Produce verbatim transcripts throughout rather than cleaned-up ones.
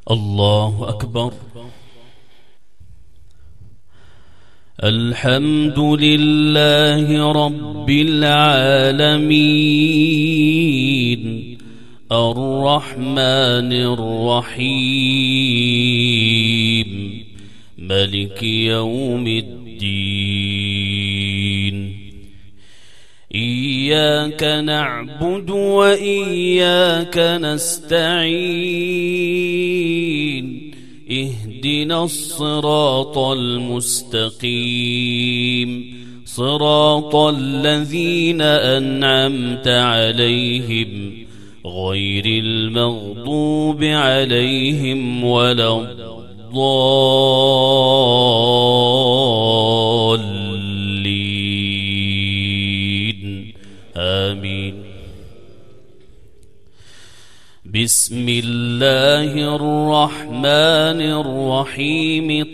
الله أكبر. الحمد لله رب العالمين الرحمن الرحيم مالك يوم الدين. إياك نعبد وإياك نستعين. اهدنا الصراط المستقيم صراط الذين أنعمت عليهم غير المغضوب عليهم ولا الضالين آمين. بسم الله الرحمن الرحيم.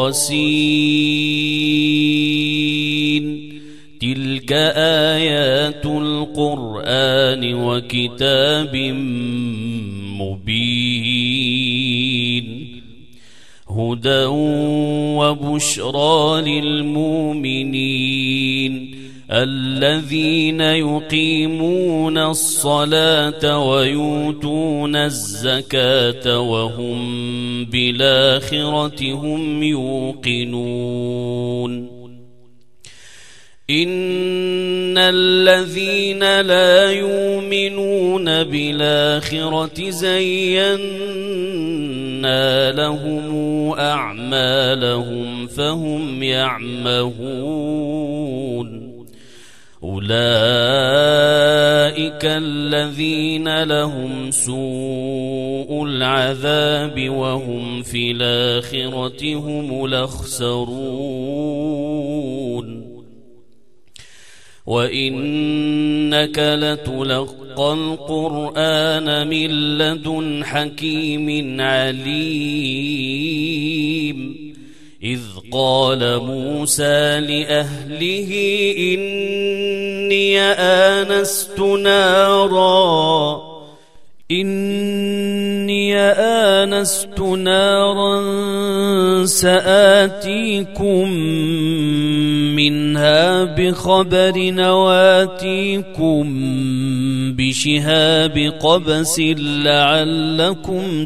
طاسين. تلك آيات القرآن وكتاب مبين هدى وبشرى للمؤمنين الذين يقيمون الصلاة ويؤتون الزكاة وهم بالآخرة هم يوقنون. إن الذين لا يؤمنون بالآخرة زينا لهم أعمالهم فهم يعمهون. أولئك الذين لهم سوء العذاب وهم في الآخرة هم الأخسرون. وإنك لتلقى القرآن من لدن حكيم عليم. إذ قال موسى لأهله إني آنست نارا إني آنست نارا سآتيكم منها بخبر نواتيكم بشهاب قبس لعلكم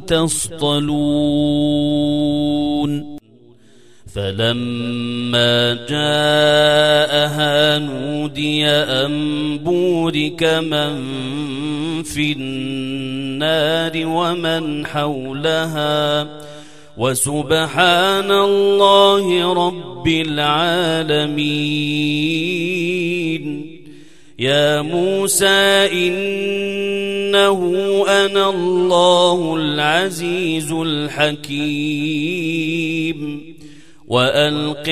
تصطلون. فلما جاءها نودي أن بورك من في النار ومن حولها وسبحان الله رب العالمين. يا موسى إنه أنا الله العزيز الحكيم. وألق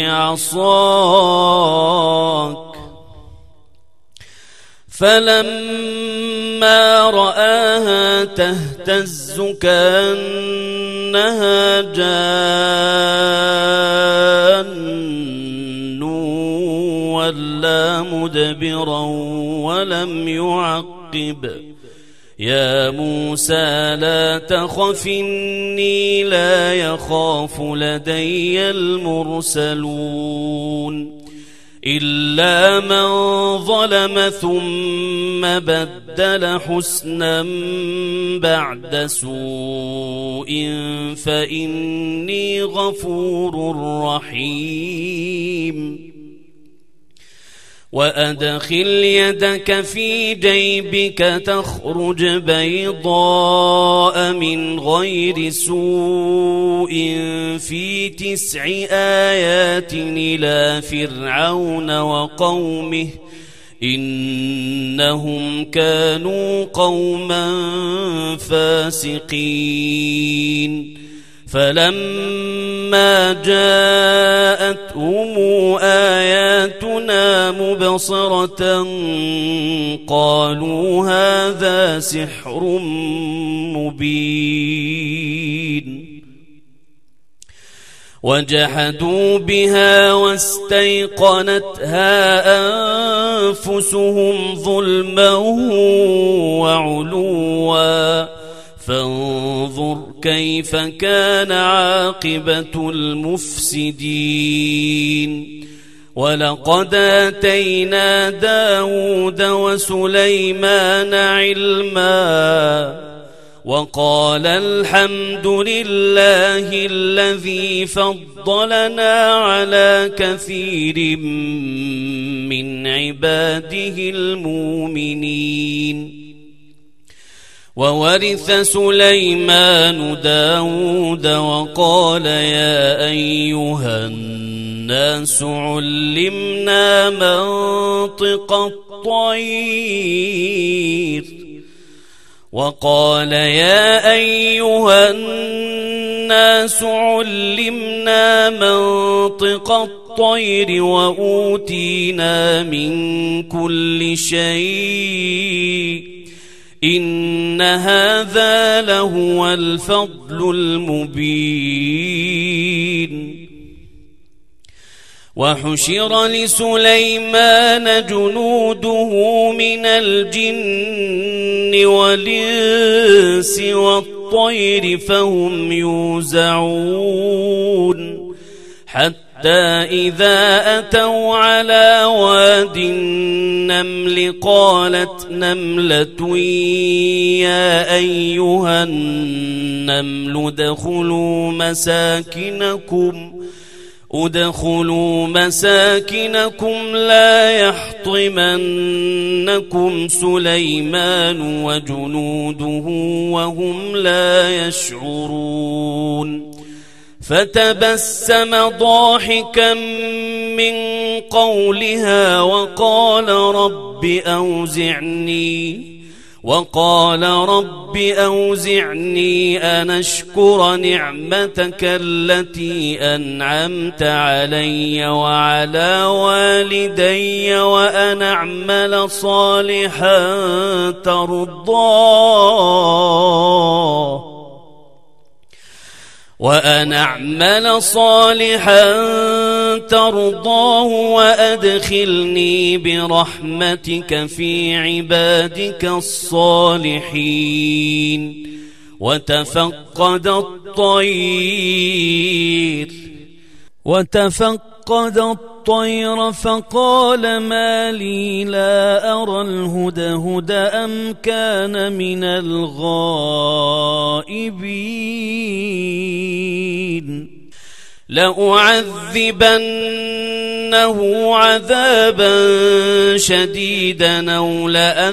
عصاك. فلما رآها تهتز كأنها جان ولا مدبرا ولم يعقب. يا موسى لا تخف إني لا يخاف لدي المرسلون. إلا من ظلم ثم بدل حسنا بعد سوء فإني غفور رحيم. وأدخل يدك في جيبك تخرج بيضاء من غير سوء في تسع آيات إلى فرعون وقومه إنهم كانوا قوما فاسقين. فلما جاءتهم آياتنا مبصرة قالوا هذا سحر مبين. وجحدوا بها واستيقنتها أنفسهم ظلما وعلوا فانظر كيف كان عاقبة المفسدين ولقد آتينا داود وسليمان علما وقال الحمد لله الذي فضلنا على كثير من عباده المؤمنين وورث سليمان داود وقال يا أيها الناس علمنا منطق الطير وقال يا أيها الناس علمنا منطق الطير وأوتينا من كل شيء إن هذا لهو الفضل المبين وحشر لسليمان جنوده من الجن والإنس والطير فهم يوزعون حتى إذا أتوا على واد النمل قالت نملة يا أيها النمل ادخلوا مساكنكم ادخلوا مساكنكم لا يحطمنكم سليمان وجنوده وهم لا يشعرون فتبسم ضاحكا من قولها وقال رب أوزعني وقال رب أوزعني أن أشكر نعمتك التي أنعمت علي وعلى والدي وأن أعمل صالحا ترضاه وأن أعمل صالحا ترضاه وأدخلني برحمتك في عبادك الصالحين وتفقد الطير وتفقد الطير فقال ما لي لا أرى الهدهد أم كان من الغائبين لأعذبنه عذابا شديدا أو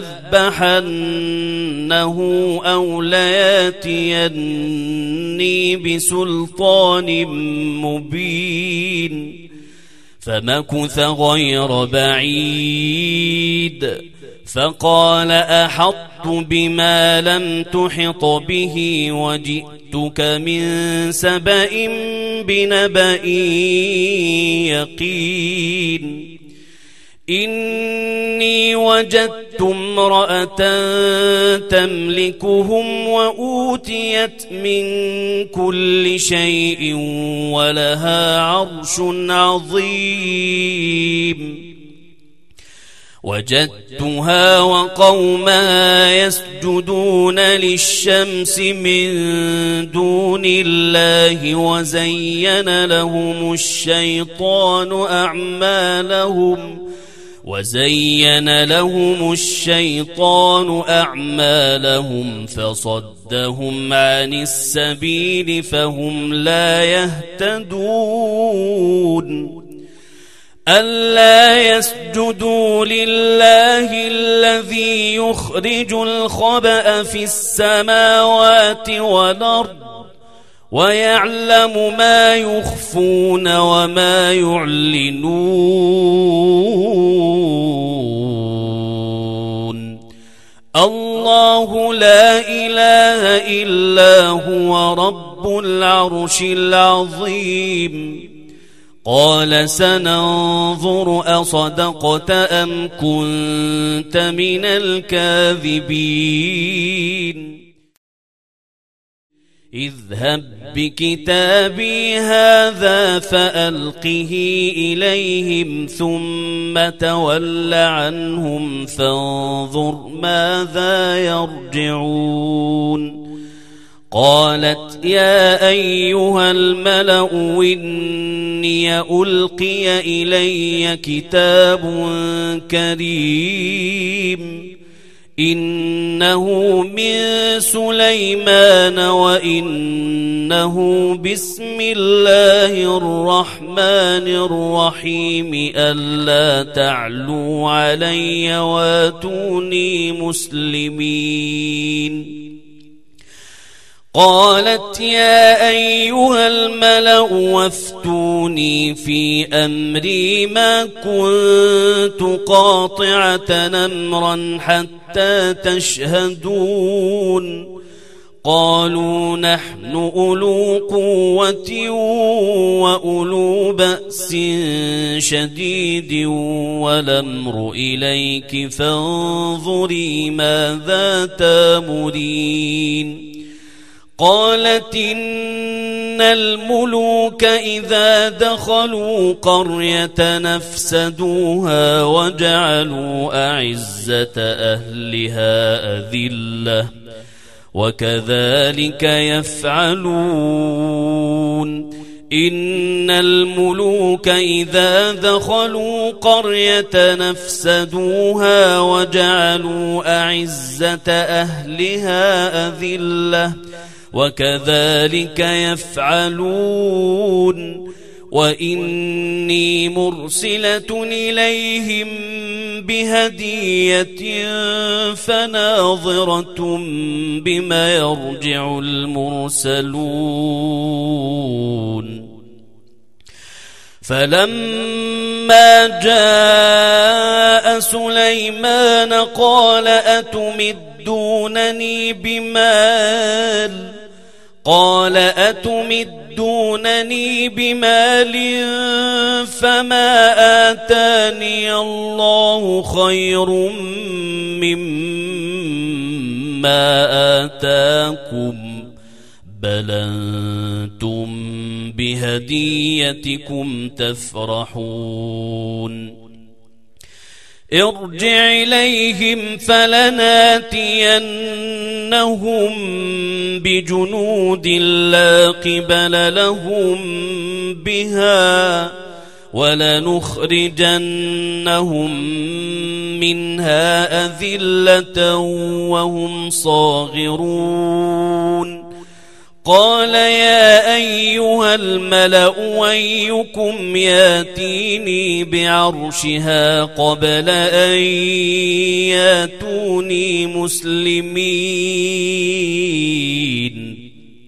لأذبحنه أو لياتيني بسلطان مبين فمكث غير بعيد فقال أحطت بما لم تحط به وجئتك من سبأ بنبأ يقين إني وجدت امرأة تملكهم وأوتيت من كل شيء ولها عرش عظيم وجدتها وقومها يسجدون للشمس من دون الله وزين لهم الشيطان أعمالهم وزين لهم الشيطان أعمالهم فصدهم عن السبيل فهم لا يهتدون ألا يسجدوا لله الذي يخرج الخبأ في السماوات والأرض ويعلم ما يخفون وما يعلنون الله لا إله إلا هو رب العرش العظيم قال سننظر أصدقت أم كنت من الكاذبين اذهب بكتابي هذا فألقه إليهم ثم تول عنهم فانظر ماذا يرجعون قالت يا أيها الملأ إني ألقي إلي كتاب كريم إنه من سليمان وإنه بسم الله الرحمن الرحيم ألا تعلوا علي واتوني مسلمين. قالت يا أيها الملأ وافتوني في أمري ما كنت قاطعة أمرا حتى تشهدون. قالوا نحن أولو قوة وأولو بأس شديد والأمر إليك فانظري ماذا تأمرين. قالت إن الملوك إذا دخلوا قرية نفسدوها وجعلوا أعزة أهلها أذلة وكذلك يفعلون. إن الملوك إذا دخلوا قرية نفسدوها وجعلوا أعزة أهلها أذلة وكذلك يفعلون. وإني مرسلة إليهم بهدية فناظرة بما يرجع المرسلون. فلما جاء سليمان قال أتمدونني بمال قال أتمدونني بمال فما آتاني الله خير مما آتاكم بل أنتم بهديتكم تفرحون. ارجع إليهم فلناتينهم بجنود لا قبل لهم بها ولنخرجنهم منها أذلة وهم صاغرون. قال يا أيها الملأ أيكم ياتيني بعرشها قبل أن ياتوني مسلمين.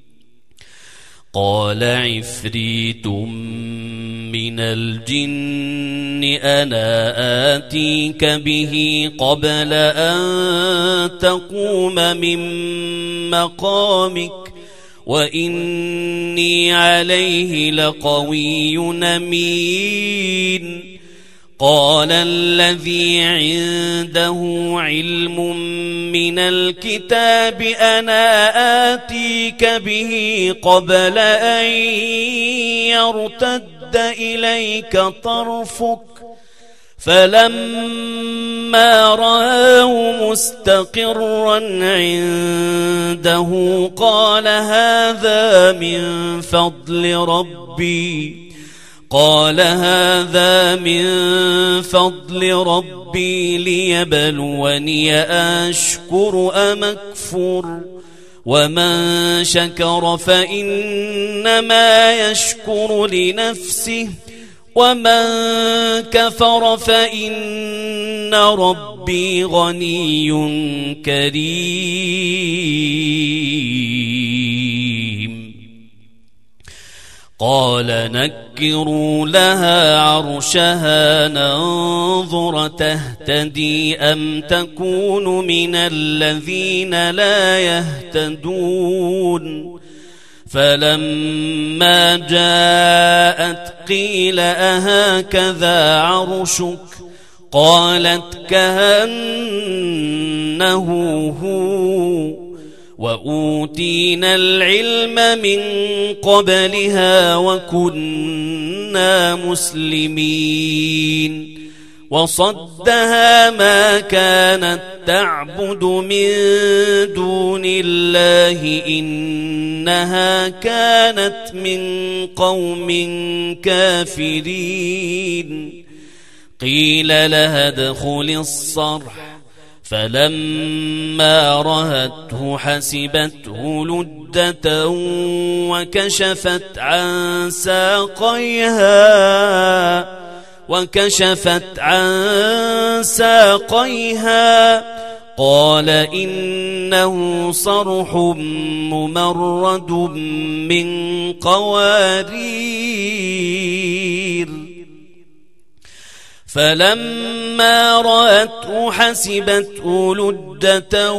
قال عفريت من الجن أنا آتيك به قبل أن تقوم من مقامك وإني عليه لقوي أمين. قال الذي عنده علم من الكتاب أنا آتيك به قبل أن يرتد إليك طرفك فلما رآه مستقرا عنده قال هذا من فضل ربي قال هذا من فضل ربي ليبلوني أشكر أم أكفر ومن شكر فإنما يشكر لنفسه ومن كفر فإن ربي غني كريم. قال نكروا لها عرشها ننظر تهتدي أم تكون من الذين لا يهتدون. فلما جاءت قيل أهكذا عرشك قالت كأنه هو وأوتينا العلم من قبلها وكنا مسلمين. وصدها ما كانت تعبد من دون الله إنها كانت من قوم كافرين قيل لها ادخل الصرح فلما رأته حسبته لجة وكشفت عن ساقيها وكشفت عن ساقيها قال إنه صرح ممرد من قوارير فلما رأته حسبته لجة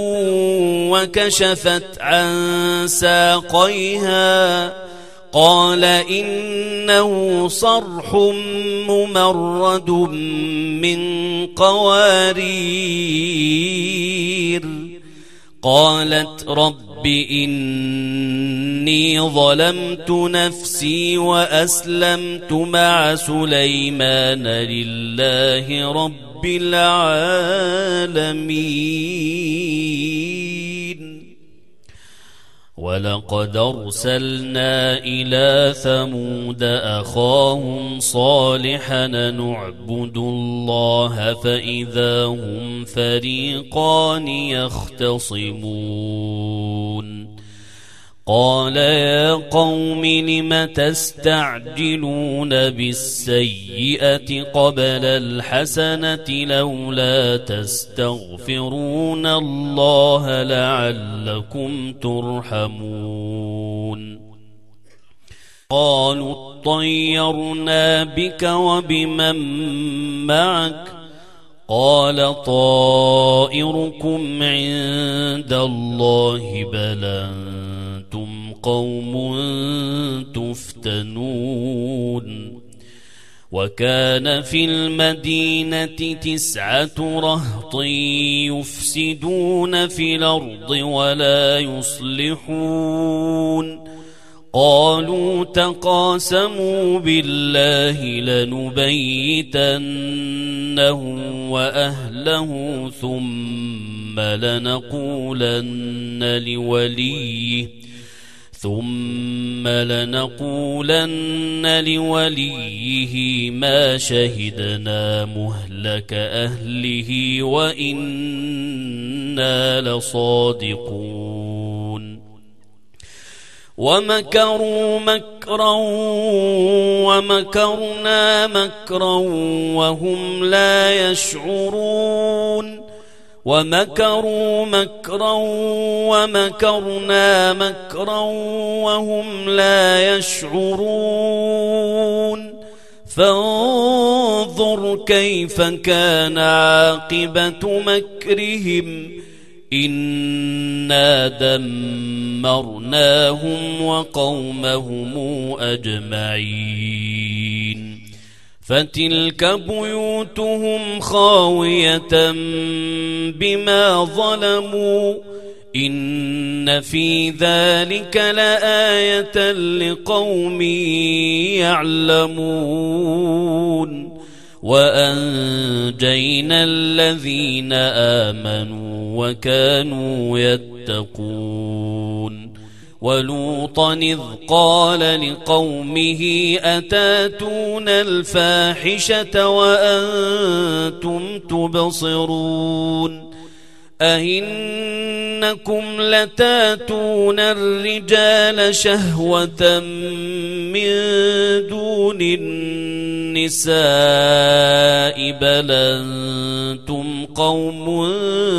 وكشفت عن ساقيها قال إنه صرح ممرد من قوارير قالت رب إني ظلمت نفسي وأسلمت مع سليمان لله رب العالمين ولقد أرسلنا إلى ثمود أخاهم صالحا نعبد الله فإذا هم فريقان يختصمون قال يا قوم لم تستعجلون بالسيئة قبل الحسنة لولا تستغفرون الله لعلكم ترحمون قالوا اطيرنا بك وبمن معك قال طائركم عند الله بل أنتم قوم تفتنون وكان في المدينة تسعة رهط يفسدون في الأرض ولا يصلحون قالوا تقاسموا بالله لنبيتنه وأهله ثم لنقولن لوليه ثم لنقولن لوليه ما شهدنا مهلك أهله وإنا لصادقون ومكروا مكرا ومكرنا مكرا وهم لا يشعرون ومكروا مكرا ومكرنا مكرا وهم لا يشعرون فانظر كيف كان عاقبة مكرهم إنا دمرناهم وقومهم أجمعين فتلك بيوتهم خاوية بما ظلموا إن في ذلك لآية لقوم يعلمون وأنجينا الذين آمنوا وكانوا يتقون ولوطا إذ قال لقومه أتاتون الفاحشة وأنتم تبصرون أئنكم لتاتون الرجال شهوة من دون النساء بل أنتم قوم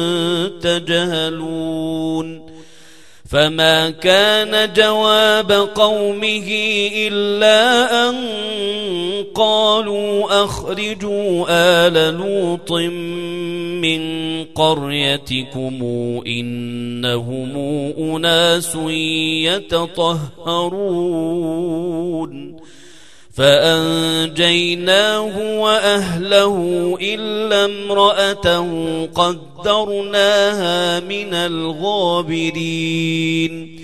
تجهلون فما كان جواب قومه إلا أن قالوا أخرجوا آل لوط من قريتكم إنهم أناس يتطهرون فأنجيناه وأهله إلا امرأته قدرناها من الغابرين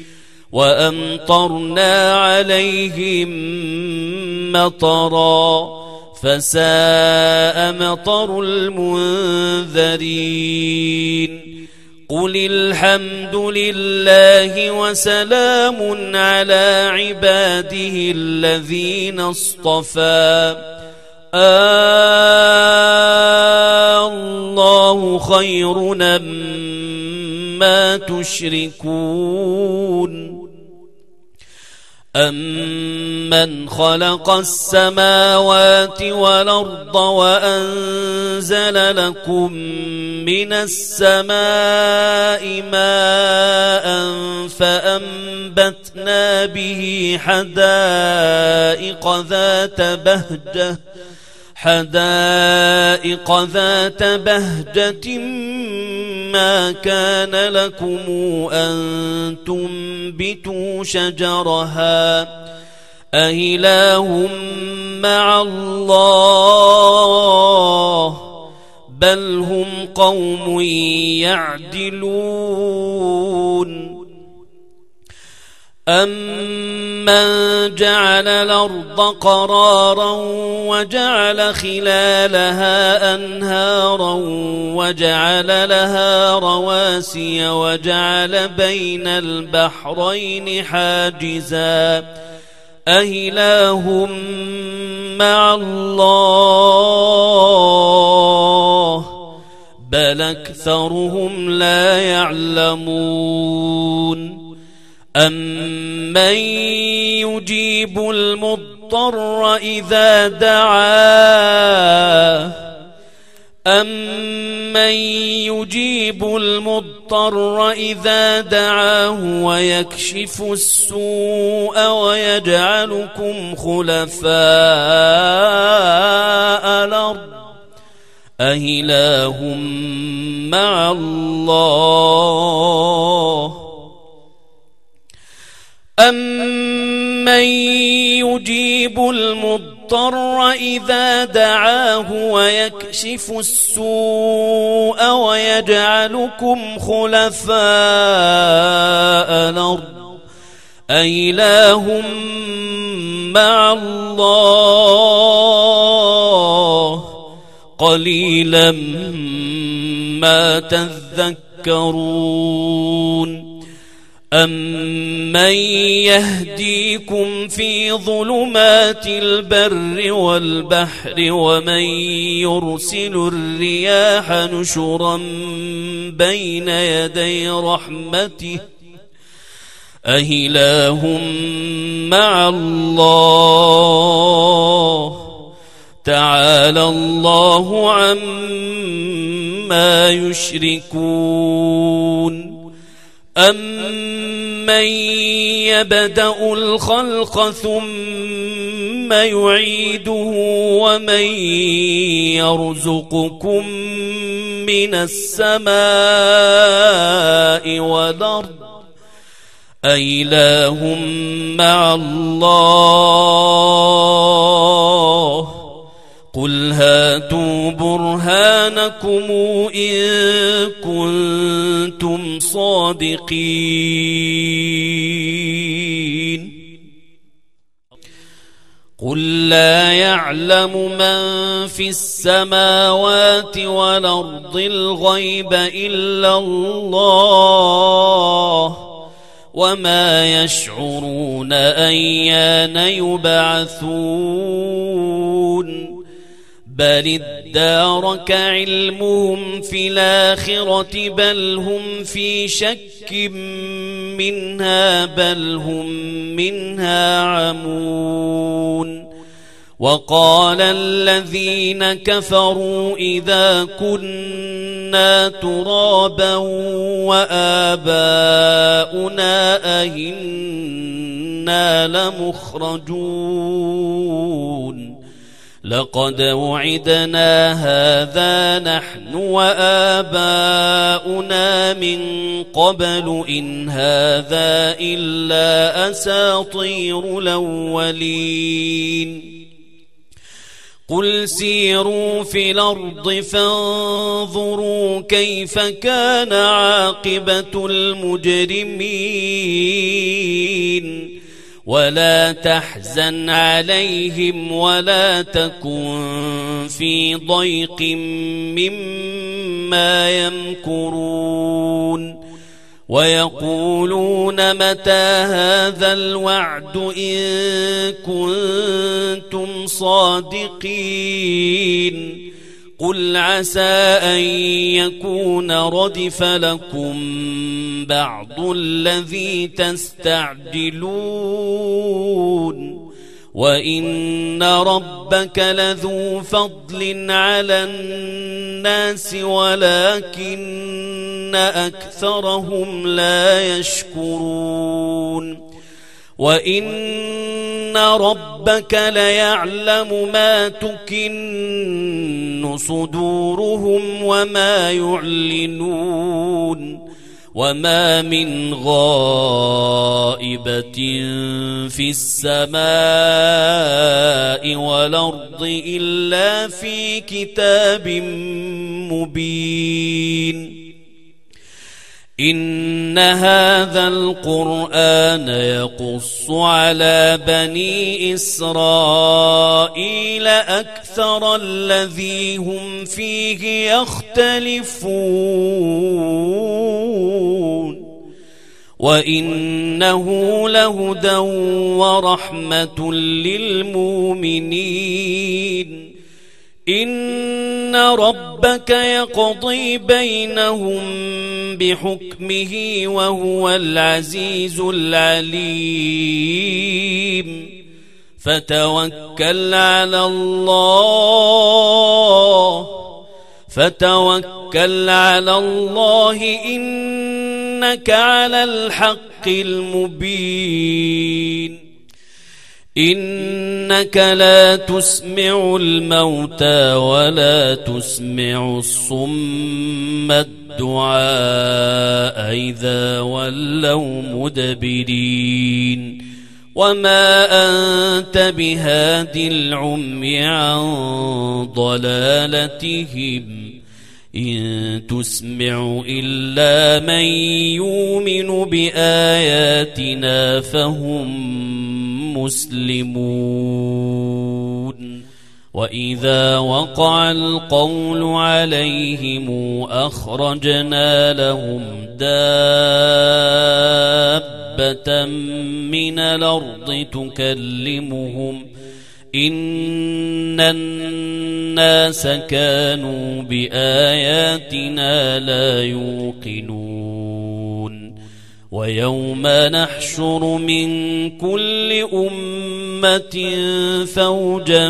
وأمطرنا عليهم مطرا فساء مطر المنذرين قل الحمد لله وسلام على عباده الذين اصطفى الله خير أمّا تشركون أَمَّنْ خَلَقَ السَّمَاوَاتِ وَالْأَرْضَ وَأَنزَلَ لَكُم مِّنَ السَّمَاءِ مَاءً فَأَنبَتْنَا بِهِ حَدَائِقَ ذَاتَ بَهْجَةٍ حدائق ذات بهجة ما كان لكم أن تنبتوا شجرها أإله مع الله بل هم قوم يعدلون أَمَّنْ جَعَلَ الْأَرْضَ قَرَارًا وَجَعَلَ خِلَالَهَا أَنْهَارًا وَجَعَلَ لَهَا رَوَاسِيَ وَجَعَلَ بَيْنَ الْبَحْرَيْنِ حَاجِزًا أَإِلَٰهٌ مَّعَ اللَّهِ بَلْ أَكْثَرُهُمْ لَا يَعْلَمُونَ أَمَّن يُجِيبُ الْمُضْطَرَّ إِذَا دَعَاهُ أَمَّن يُجِيبُ الْمُضْطَرَّ إِذَا دَعَاهُ وَيَكْشِفُ السُّوءَ وَيَجْعَلُكُمْ خُلَفَاءَ الْأَرْضِ أَإِلَٰهٌ مَّعَ اللَّهِ أَمَّن يُجِيبُ الْمُضْطَرَّ إِذَا دَعَاهُ وَيَكْشِفُ السُّوءَ وَيَجْعَلُكُمْ خُلَفَاءَ الْأَرْضِ أَإِلَٰهٌ مَّعَ اللَّهِ قَلِيلًا مَّا تَذَكَّرُونَ أَمَّن يَهْدِيكُمْ فِي ظُلُمَاتِ الْبَرِّ وَالْبَحْرِ وَمَن يُرْسِلُ الرِّيَاحَ نُشُرًا بَيْنَ يَدَيْ رَحْمَتِهِ أَإِلَٰهٌ مَّعَ اللَّهِ تَعَالَى اللَّهُ عَمَّا يُشْرِكُونَ أَمَّن يَبْدَأُ الْخَلْقَ ثُمَّ يُعِيدُهُ وَمَن يَرْزُقُكُم مِّنَ السَّمَاءِ وَالْأَرْضِ أَإِلَٰهٌ مَّعَ اللَّهِ قُلْ هَاتُوا بُرْهَانَكُمْ إِن كُنتُمْ صَادِقِينَ قُل لَّا يَعْلَمُ مَن فِي السَّمَاوَاتِ وَالْأَرْضِ الْغَيْبَ إِلَّا اللَّهُ وَمَا يَشْعُرُونَ أَيَّانَ يُبْعَثُونَ بل ادارك علمهم في الآخرة بل هم في شك منها بل هم منها عمون وقال الذين كفروا إذا كنا ترابا وآباؤنا أئنا لمخرجون لقد وعدنا هذا نحن وآباؤنا من قبل إن هذا إلا أساطير الأولين قل سيروا في الأرض فانظروا كيف كان عاقبة المجرمين ولا تحزن عليهم ولا تكن في ضيق مما يمكرون ويقولون متى هذا الوعد إن كنتم صادقين قل عسى أن يكون ردف لكم بعض الذي تستعجلون وإن ربك لذو فضل على الناس ولكن أكثرهم لا يشكرون وإن ربك ليعلم ما تكن صدورهم وما يعلنون وما من غائبة في السماء والأرض إلا في كتاب مبين إن هذا القرآن يقص على بني إسرائيل أكثر الذي هم فيه يختلفون وإنه لهدى ورحمة للمؤمنين إن ربك يقضي بينهم بحكمه وهو العزيز العليم فتوكل على الله فتوكل على الله إنك على الحق المبين إنك لا تسمع الموتى ولا تسمع الصم الدعاء إذا ولوا مدبرين وما أنت بهاد العمي عن ضلالتهم إن تسمع إلا من يؤمن بآياتنا فهم مسلمون وإذا وقع القول عليهم أخرجنا لهم دابة من الأرض تكلمهم إن الناس كانوا بآياتنا لا يوقنون ويوم نحشر من كل أمة فوجا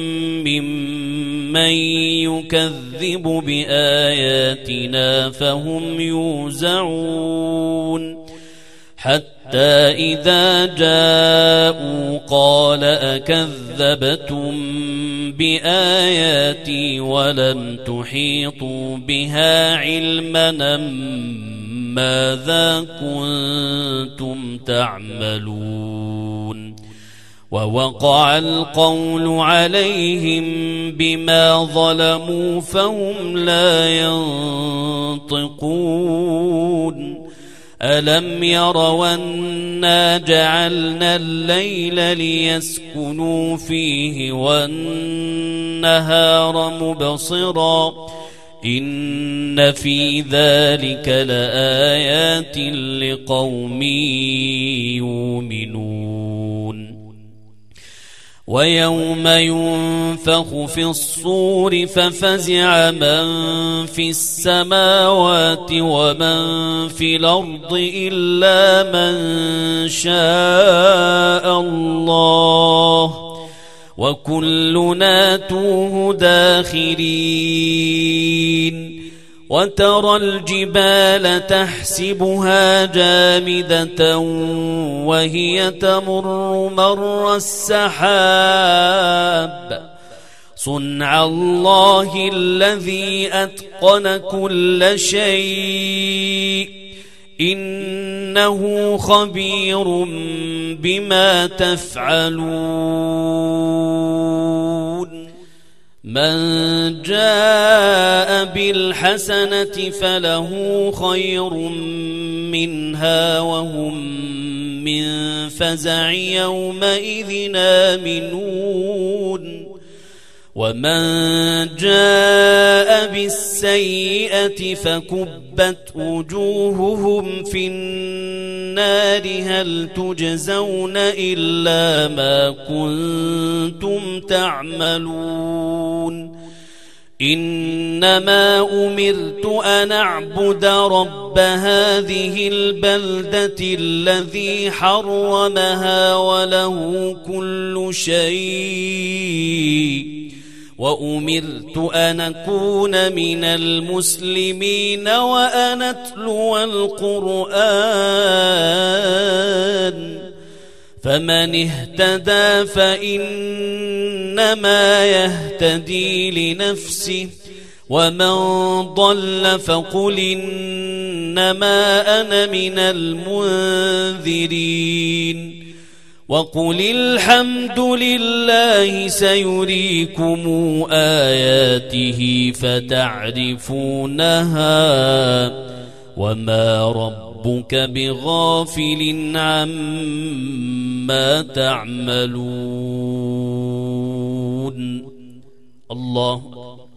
ممن يكذب بآياتنا فهم يوزعون حتى إذا جاءوا قال أكذبتم بآياتي ولم تحيطوا بها علما ماذا كنتم تعملون ووقع القول عليهم بما ظلموا فهم لا ينطقون ألم يروا أنا جعلنا الليل ليسكنوا فيه والنهار مبصرا إن في ذلك لآيات لقوم يؤمنون ويوم ينفخ في الصور ففزع من في السماوات ومن في الأرض إلا من شاء الله وكلنا توه داخرين وترى الجبال تحسبها جامدة وهي تمر مر السحاب صنع الله الذي أتقن كل شيء إنه خبير بما تفعلون من جاء بالحسنة فله خير منها وهم من فزع يومئذ آمنون ومن جاء بالسيئة فكبت وجوههم في النار هل تجزون إلا ما كنتم تعملون إنما أمرت أن أعبد رب هذه البلدة الذي حرمها وله كل شيء وأمرت أن أكون من المسلمين وأن أتلو القرآن فمن اهتدى فإنما يهتدي لنفسه ومن ضل فقل إنما أنا من المنذرين وقل الحمد لله سيريكم آياته فتعرفونها وما ربك بغافل عما تعملون. الله